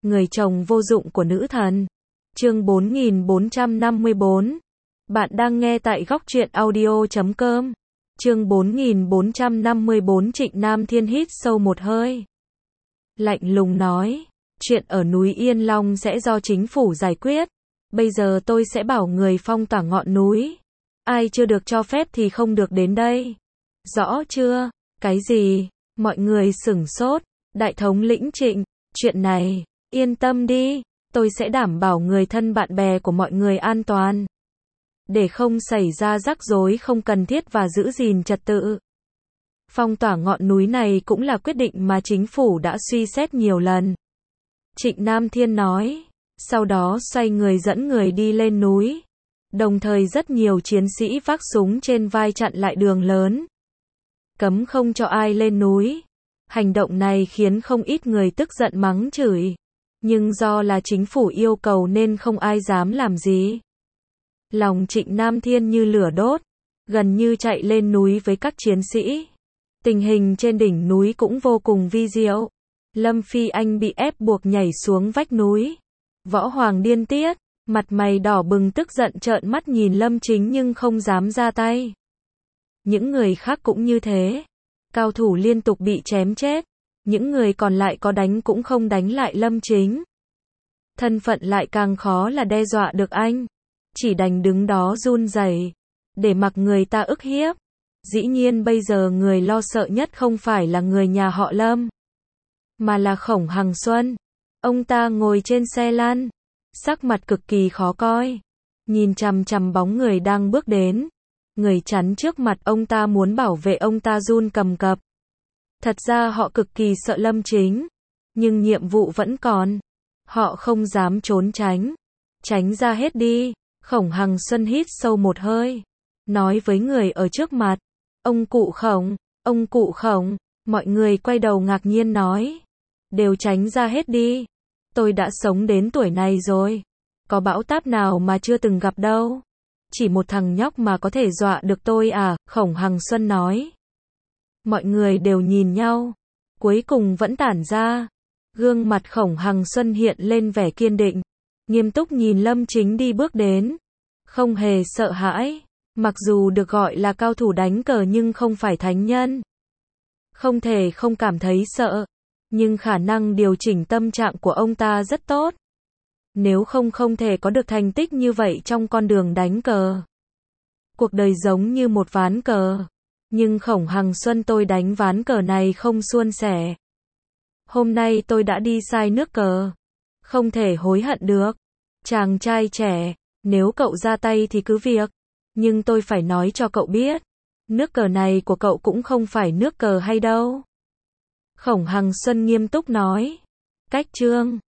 Người chồng vô dụng của nữ thần. Chương 4454. Bạn đang nghe tại góc truyện audio.com. Chương 4454. Trịnh Nam Thiên hít sâu một hơi, lạnh lùng nói, chuyện ở núi Yên Long sẽ do chính phủ giải quyết. Bây giờ tôi sẽ bảo người phong tỏa ngọn núi. Ai chưa được cho phép thì không được đến đây. Rõ chưa? Cái gì? Mọi người sửng sốt. Đại thống lĩnh Trịnh, chuyện này, yên tâm đi, tôi sẽ đảm bảo người thân bạn bè của mọi người an toàn, để không xảy ra rắc rối không cần thiết và giữ gìn trật tự. Phong tỏa ngọn núi này cũng là quyết định mà chính phủ đã suy xét nhiều lần. Trịnh Nam Thiên nói, sau đó xoay người dẫn người đi lên núi. Đồng thời rất nhiều chiến sĩ vác súng trên vai chặn lại đường lớn, cấm không cho ai lên núi. Hành động này khiến không ít người tức giận mắng chửi, nhưng do là chính phủ yêu cầu nên không ai dám làm gì. Lòng Trịnh Nam Thiên như lửa đốt, gần như chạy lên núi với các chiến sĩ. Tình hình trên đỉnh núi cũng vô cùng vi diệu. Lâm Phi Anh bị ép buộc nhảy xuống vách núi. Võ Hoàng điên tiết, mặt mày đỏ bừng tức giận trợn mắt nhìn Lâm Chính nhưng không dám ra tay. Những người khác cũng như thế. Cao thủ liên tục bị chém chết. Những người còn lại có đánh cũng không đánh lại Lâm Chính. Thân phận lại càng khó là đe dọa được anh. Chỉ đành đứng đó run rẩy, để mặc người ta ức hiếp. Dĩ nhiên bây giờ người lo sợ nhất không phải là người nhà họ Lâm, mà là Khổng Hằng Xuân. Ông ta ngồi trên xe lăn, sắc mặt cực kỳ khó coi, nhìn chằm chằm bóng người đang bước đến. Người chắn trước mặt ông ta muốn bảo vệ ông ta run cầm cập. Thật ra họ cực kỳ sợ Lâm Chính, nhưng nhiệm vụ vẫn còn. Họ không dám trốn tránh. Tránh ra hết đi. Khổng Hằng Xuân hít sâu một hơi, nói với người ở trước mặt, ông cụ Khổng. Mọi người quay đầu ngạc nhiên nói, đều tránh ra hết đi. Tôi đã sống đến tuổi này rồi, có bão táp nào mà chưa từng gặp đâu. Chỉ một thằng nhóc mà có thể dọa được tôi à? Khổng Hằng Xuân nói. Mọi người đều nhìn nhau, cuối cùng vẫn tản ra. Gương mặt Khổng Hằng Xuân hiện lên vẻ kiên định, nghiêm túc nhìn Lâm Chính đi bước đến, không hề sợ hãi. Mặc dù được gọi là cao thủ đánh cờ nhưng không phải thánh nhân, không thể không cảm thấy sợ, nhưng khả năng điều chỉnh tâm trạng của ông ta rất tốt. Nếu không thể có được thành tích như vậy trong con đường đánh cờ. Cuộc đời giống như một ván cờ, nhưng Khổng Hằng Xuân tôi đánh ván cờ này không suôn sẻ. Hôm nay tôi đã đi sai nước cờ, không thể hối hận được. Chàng trai trẻ, nếu cậu ra tay thì cứ việc, nhưng tôi phải nói cho cậu biết, nước cờ này của cậu cũng không phải nước cờ hay đâu. Khổng Hằng Xuân nghiêm túc nói. Cách chương